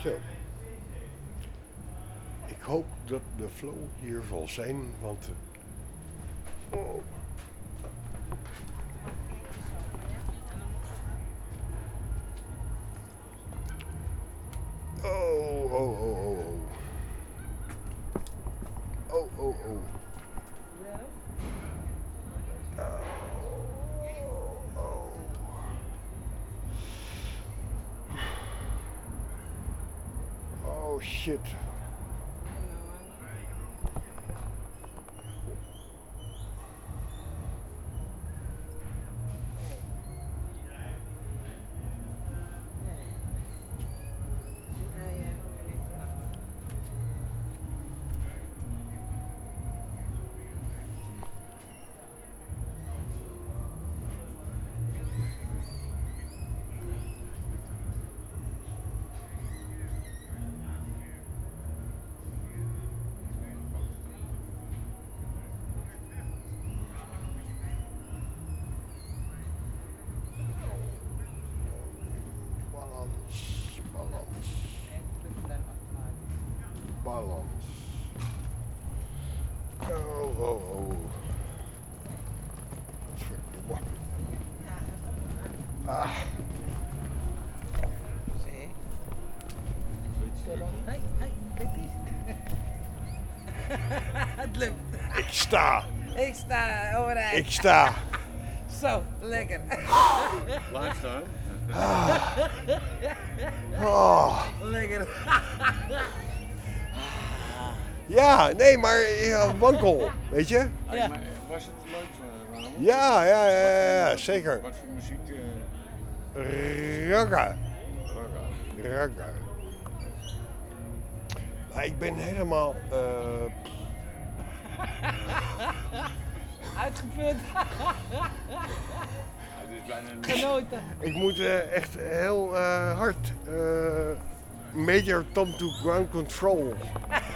Zo. Ik hoop dat de flow hier zal zijn, want... oh. Oh, oh, oh, oh, oh. Oh, oh, oh. Oh shit. Balans. Oh, oh, oh. Verdomme. Ah. Zie. Hey, kijk eens. Het lukt. Ik sta. Ik sta overeind. Ik sta. Zo, lekker. Blijf staan. Oh. Lekker. Ja, nee, maar wankel, weet je? Ja. Maar was het leuk, Ramon? Ja, zeker. Wat voor muziek? Ragga. Raga. Ragga. Maar ik ben helemaal... Uitgeput. Het is bijna niet. Genoten. ik moet echt heel hard... Major Tom to Ground Control.